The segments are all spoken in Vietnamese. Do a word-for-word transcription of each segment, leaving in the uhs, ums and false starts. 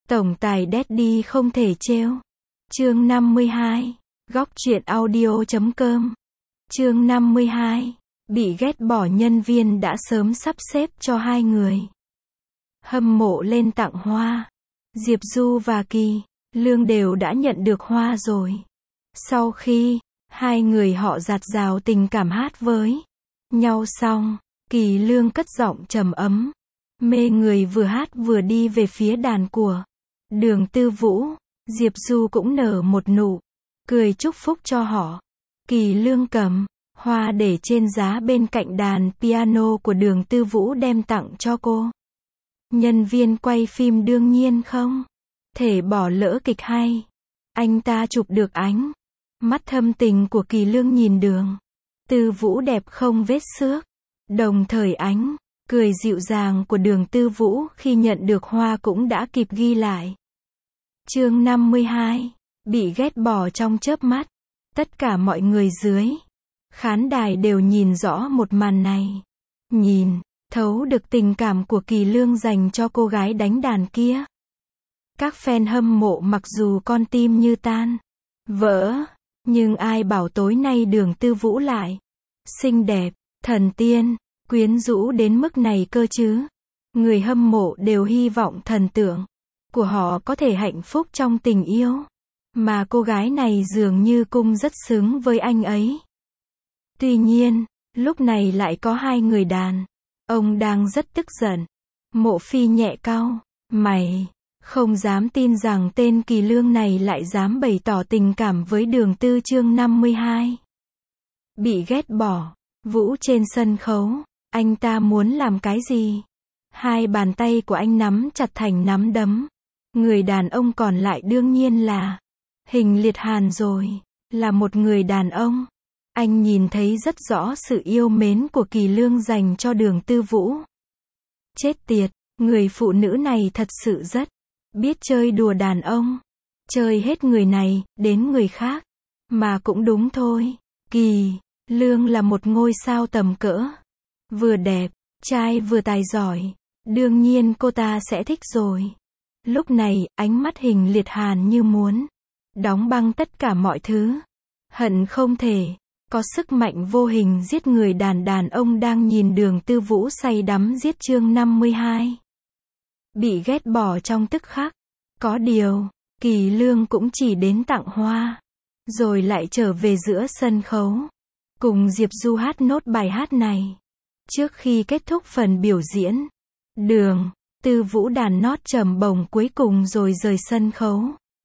Tổng tài Daddy không thể trêu. Chương năm mươi hai. Góc truyện audio chấm com. Chương năm mươi hai. Bị ghét bỏ, nhân viên đã sớm sắp xếp cho hai người hâm mộ lên tặng hoa. Diệp Du và Kỳ Lương đều đã nhận được hoa rồi. Sau khi hai người họ dạt dào tình cảm hát với nhau xong, Kỳ Lương cất giọng trầm ấm, mê người vừa hát vừa đi về phía đàn của Đường Tư Vũ. Diệp Du cũng nở một nụ cười chúc phúc cho họ. Kỳ Lương cầm hoa để trên giá bên cạnh đàn piano của Đường Tư Vũ đem tặng cho cô. Nhân viên quay phim đương nhiên không thể bỏ lỡ kịch hay. Anh ta chụp được ánh mắt thâm tình của Kỳ Lương nhìn Đường Tư Vũ đẹp không vết xước. Đồng thời ánh cười dịu dàng của Đường Tư Vũ khi nhận được hoa cũng đã kịp ghi lại. Chương năm mươi hai. Bị ghét bỏ trong chớp mắt. Tất cả mọi người dưới khán đài đều nhìn rõ một màn này. Nhìn thấu được tình cảm của Kỳ Lương dành cho cô gái đánh đàn kia. Các fan hâm mộ mặc dù con tim như tan vỡ, nhưng ai bảo tối nay Đường Tư Vũ lại xinh đẹp, thần tiên, quyến rũ đến mức này cơ chứ. Người hâm mộ đều hy vọng thần tượng của họ có thể hạnh phúc trong tình yêu, mà cô gái này dường như cũng rất xứng với anh ấy. Tuy nhiên, lúc này lại có hai người đàn ông đang rất tức giận. Mộ Phi nhẹ cau mày, không dám tin rằng tên Kỳ Lương này lại dám bày tỏ tình cảm với Đường Tư. Chương năm mươi hai. Bị ghét bỏ. Vũ trên sân khấu, anh ta muốn làm cái gì? Hai bàn tay của anh nắm chặt thành nắm đấm. Người đàn ông còn lại đương nhiên là Hình Liệt Hàn rồi. Là một người đàn ông, anh nhìn thấy rất rõ sự yêu mến của Kỳ Lương dành cho Đường Tư Vũ. Chết tiệt, người phụ nữ này thật sự rất biết chơi đùa đàn ông. Chơi hết người này, đến người khác. Mà cũng đúng thôi. Kỳ Lương là một ngôi sao tầm cỡ. Vừa đẹp, trai vừa tài giỏi. Đương nhiên cô ta sẽ thích rồi. Lúc này, ánh mắt Hình Liệt Hàn như muốn đóng băng tất cả mọi thứ. Hận không thể có sức mạnh vô hình giết người. Đàn đàn ông đang nhìn Đường Tư Vũ say đắm giết. Chương năm mươi hai. Bị ghét bỏ trong tức khắc. Có điều, Kỳ Lương cũng chỉ đến tặng hoa, rồi lại trở về giữa sân khấu, cùng Diệp Du hát nốt bài hát này. Trước khi kết thúc phần biểu diễn, Đường Tư Vũ đàn nót trầm bổng cuối cùng rồi rời sân khấu.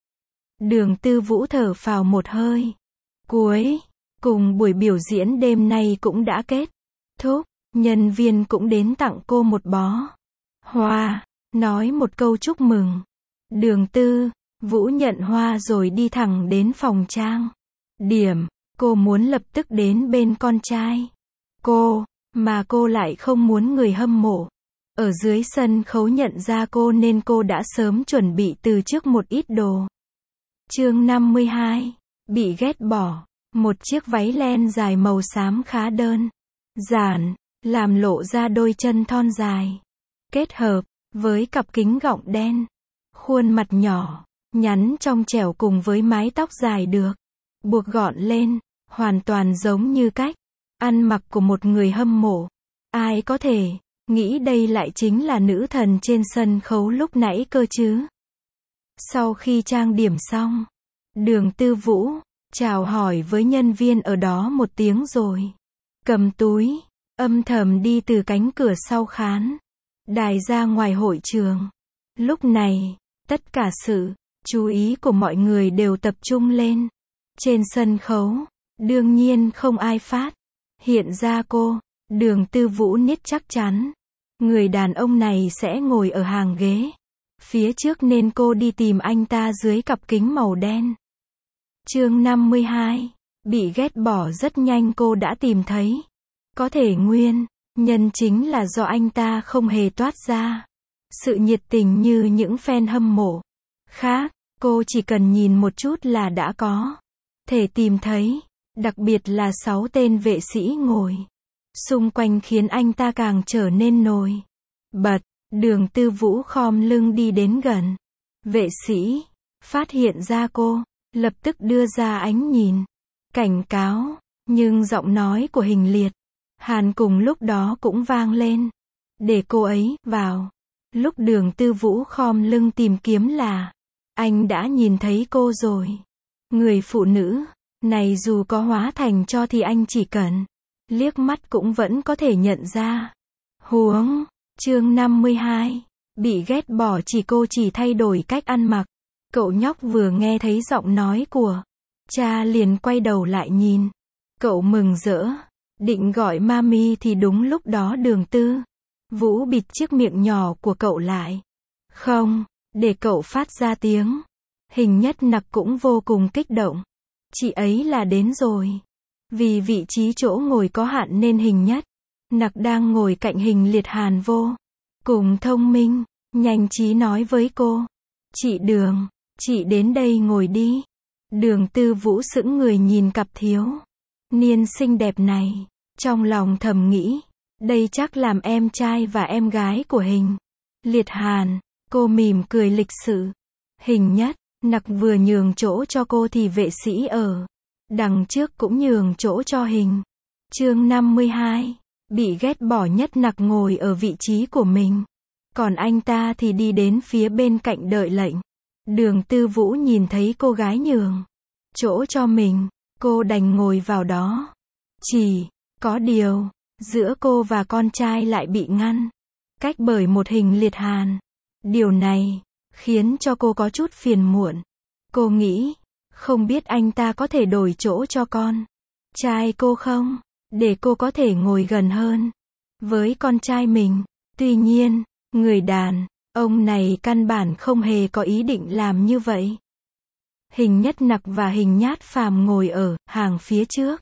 Đường Tư Vũ thở phào một hơi. Cuối cùng buổi biểu diễn đêm nay cũng đã kết thúc. Nhân viên cũng đến tặng cô một bó hoa, nói một câu chúc mừng. Đường Tư Vũ nhận hoa rồi đi thẳng đến phòng trang điểm. Cô muốn lập tức đến bên con trai cô, mà cô lại không muốn người hâm mộ ở dưới sân khấu nhận ra cô, nên cô đã sớm chuẩn bị từ trước một ít đồ. Chương năm mươi hai. Bị ghét bỏ. Một chiếc váy len dài màu xám khá đơn giản, làm lộ ra đôi chân thon dài, kết hợp với cặp kính gọng đen. Khuôn mặt nhỏ nhắn trong trẻo cùng với mái tóc dài được buộc gọn lên, hoàn toàn giống như cách ăn mặc của một người hâm mộ. Ai có thể nghĩ đây lại chính là nữ thần trên sân khấu lúc nãy cơ chứ. Sau khi trang điểm xong, Đường Tư Vũ chào hỏi với nhân viên ở đó một tiếng rồi cầm túi âm thầm đi từ cánh cửa sau khán đài ra ngoài hội trường. Lúc này, tất cả sự chú ý của mọi người đều tập trung lên trên sân khấu. Đương nhiên không ai phát hiện ra cô. Đường Tư Vũ biết chắc chắn người đàn ông này sẽ ngồi ở hàng ghế phía trước, nên cô đi tìm anh ta dưới cặp kính màu đen. Chương năm mươi hai. Bị ghét bỏ. Rất nhanh cô đã tìm thấy. Có thể nguyên nhân chính là do anh ta không hề toát ra sự nhiệt tình như những fan hâm mộ khác. Cô chỉ cần nhìn một chút là đã có thể tìm thấy. Đặc biệt là sáu tên vệ sĩ ngồi xung quanh khiến anh ta càng trở nên nổi bật. Đường Tư Vũ khom lưng đi đến gần Vệ sĩ phát hiện ra cô, lập tức đưa ra ánh nhìn cảnh cáo, nhưng giọng nói của Hình Liệt Hàn cùng lúc đó cũng vang lên, để cô ấy vào. Lúc Đường Tư Vũ khom lưng tìm kiếm là, anh đã nhìn thấy cô rồi. Người phụ nữ này dù có hóa thành tro thì anh chỉ cần liếc mắt cũng vẫn có thể nhận ra. Huống, chương năm mươi hai, bị ghét bỏ chỉ cô chỉ thay đổi cách ăn mặc. Cậu nhóc vừa nghe thấy giọng nói của cha liền quay đầu lại nhìn. Cậu mừng rỡ, định gọi mami thì đúng lúc đó Đường Tư Vũ bịt chiếc miệng nhỏ của cậu lại. Không, để cậu phát ra tiếng. Hình Nhất Nặc cũng vô cùng kích động. Chị ấy là đến rồi. Vì vị trí chỗ ngồi có hạn nên Hình Nhất Nặc đang ngồi cạnh Hình Liệt Hàn vô cùng thông minh, nhanh trí nói với cô. Chị Đường, chị đến đây ngồi đi. Đường Tư Vũ sững người nhìn cặp thiếu niên xinh đẹp này, trong lòng thầm nghĩ, đây chắc làm em trai và em gái của Hình Liệt Hàn. Cô mỉm cười lịch sự. Hình Nhất Nặc vừa nhường chỗ cho cô thì vệ sĩ ở đằng trước cũng nhường chỗ cho Hình. Chương năm mươi hai, bị ghét bỏ Nhất Nặc ngồi ở vị trí của mình, còn anh ta thì đi đến phía bên cạnh đợi lệnh. Đường Tư Vũ nhìn thấy cô gái nhường chỗ cho mình, cô đành ngồi vào đó. Chỉ có điều, giữa cô và con trai lại bị ngăn cách bởi một Hình Liệt Hàn. Điều này khiến cho cô có chút phiền muộn. Cô nghĩ, không biết anh ta có thể đổi chỗ cho con trai cô không, để cô có thể ngồi gần hơn với con trai mình. Tuy nhiên, người đàn ông này căn bản không hề có ý định làm như vậy. Hình Nhất Nặc và Hình Nhát Phàm ngồi ở hàng phía trước,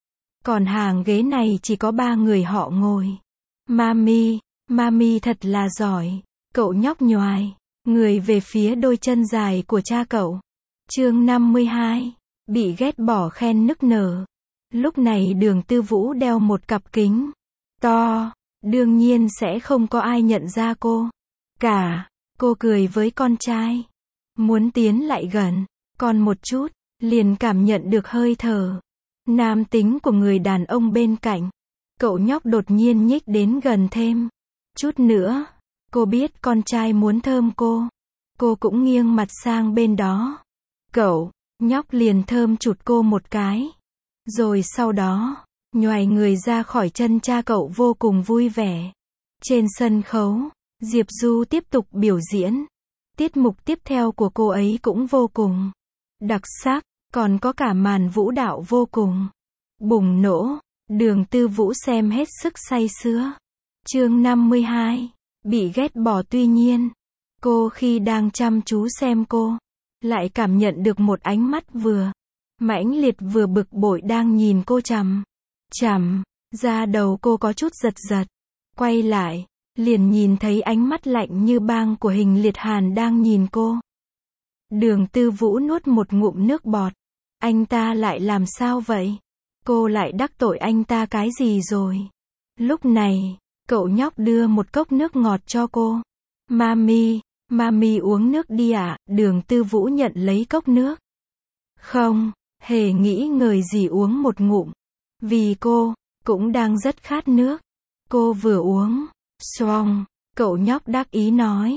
còn hàng ghế này chỉ có ba người họ ngồi. Mami, mami thật là giỏi. Cậu nhóc nhoài người về phía đôi chân dài của cha cậu. Chương năm mươi hai, bị ghét bỏ khen nức nở. Lúc này Đường Tư Vũ đeo một cặp kính to, đương nhiên sẽ không có ai nhận ra cô cả. Cô cười với con trai, muốn tiến lại gần còn một chút, liền cảm nhận được hơi thở nam tính của người đàn ông bên cạnh. Cậu nhóc đột nhiên nhích đến gần thêm chút nữa. Cô biết con trai muốn thơm cô. Cô cũng nghiêng mặt sang bên đó. Cậu nhóc liền thơm chụt cô một cái. Rồi sau đó, nhoài người ra khỏi chân cha cậu vô cùng vui vẻ. Trên sân khấu, Diệp Du tiếp tục biểu diễn. Tiết mục tiếp theo của cô ấy cũng vô cùng đặc sắc, còn có cả màn vũ đạo vô cùng bùng nổ. Đường Tư Vũ xem hết sức say sưa. Chương năm mươi hai, bị ghét bỏ. Tuy nhiên, cô khi đang chăm chú xem cô, lại cảm nhận được một ánh mắt vừa mãnh liệt vừa bực bội đang nhìn cô chằm chằm. Da đầu cô có chút giật giật. Quay lại, liền nhìn thấy ánh mắt lạnh như băng của Hình Liệt Hàn đang nhìn cô. Đường Tư Vũ nuốt một ngụm nước bọt. Anh ta lại làm sao vậy? Cô lại đắc tội anh ta cái gì rồi? Lúc này, cậu nhóc đưa một cốc nước ngọt cho cô. Mami, mami uống nước đi ạ. Đường Tư Vũ nhận lấy cốc nước. Không, hề nghĩ ngợi gì uống một ngụm. Vì cô, cũng đang rất khát nước. Cô vừa uống, xoong, cậu nhóc đắc ý nói.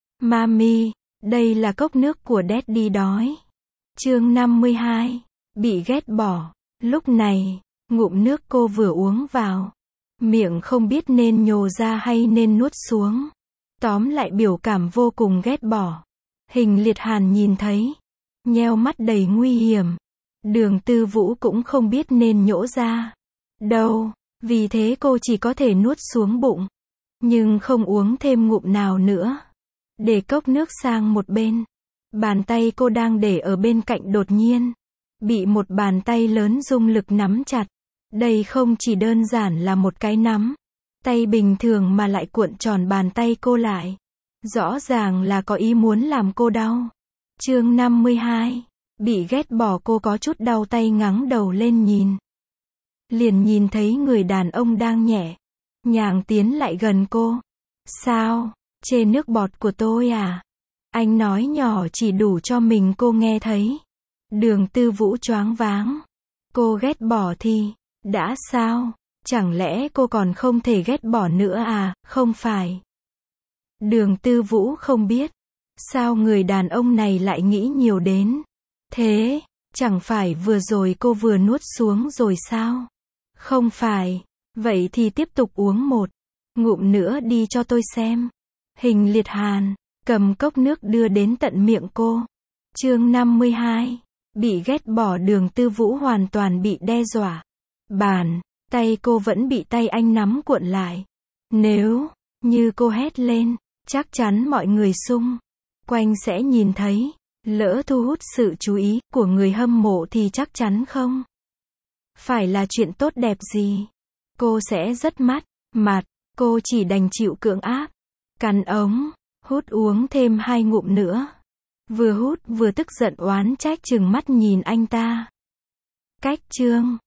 Mami, đây là cốc nước của Daddy đói. Chương năm mươi hai, bị ghét bỏ. Lúc này, ngụm nước cô vừa uống vào miệng không biết nên nhổ ra hay nên nuốt xuống. Tóm lại biểu cảm vô cùng ghét bỏ. Hình Liệt Hàn nhìn thấy, nheo mắt đầy nguy hiểm. Đường Tư Vũ cũng không biết nên nhổ ra đâu, vì thế cô chỉ có thể nuốt xuống bụng, nhưng không uống thêm ngụm nào nữa. Để cốc nước sang một bên, bàn tay cô đang để ở bên cạnh đột nhiên bị một bàn tay lớn dùng lực nắm chặt. Đây không chỉ đơn giản là một cái nắm tay bình thường mà lại cuộn tròn bàn tay cô lại. Rõ ràng là có ý muốn làm cô đau. Chương năm mươi hai, bị ghét bỏ. Cô có chút đau tay ngẩng đầu lên nhìn. Liền nhìn thấy người đàn ông đang nhẹ nhàng tiến lại gần cô. Sao? Chê nước bọt của tôi à? Anh nói nhỏ chỉ đủ cho mình cô nghe thấy. Đường Tư Vũ choáng váng. Cô ghét bỏ thì, đã sao? Chẳng lẽ cô còn không thể ghét bỏ nữa à, không phải? Đường Tư Vũ không biết. Sao người đàn ông này lại nghĩ nhiều đến thế? Chẳng phải vừa rồi cô vừa nuốt xuống rồi sao? Không phải. Vậy thì tiếp tục uống một ngụm nữa đi cho tôi xem. Hình Liệt Hàn cầm cốc nước đưa đến tận miệng cô. Chương năm mươi hai. Bị ghét bỏ. Đường Tư Vũ hoàn toàn bị đe dọa. Bàn tay cô vẫn bị tay anh nắm cuộn lại. Nếu như cô hét lên, chắc chắn mọi người xung quanh sẽ nhìn thấy. Lỡ thu hút sự chú ý của người hâm mộ thì chắc chắn không phải là chuyện tốt đẹp gì. Cô sẽ rất mất mặt. Cô chỉ đành chịu cưỡng áp. Cắn ống, hút uống thêm hai ngụm nữa. Vừa hút vừa tức giận oán trách trừng mắt nhìn anh ta. Cách chương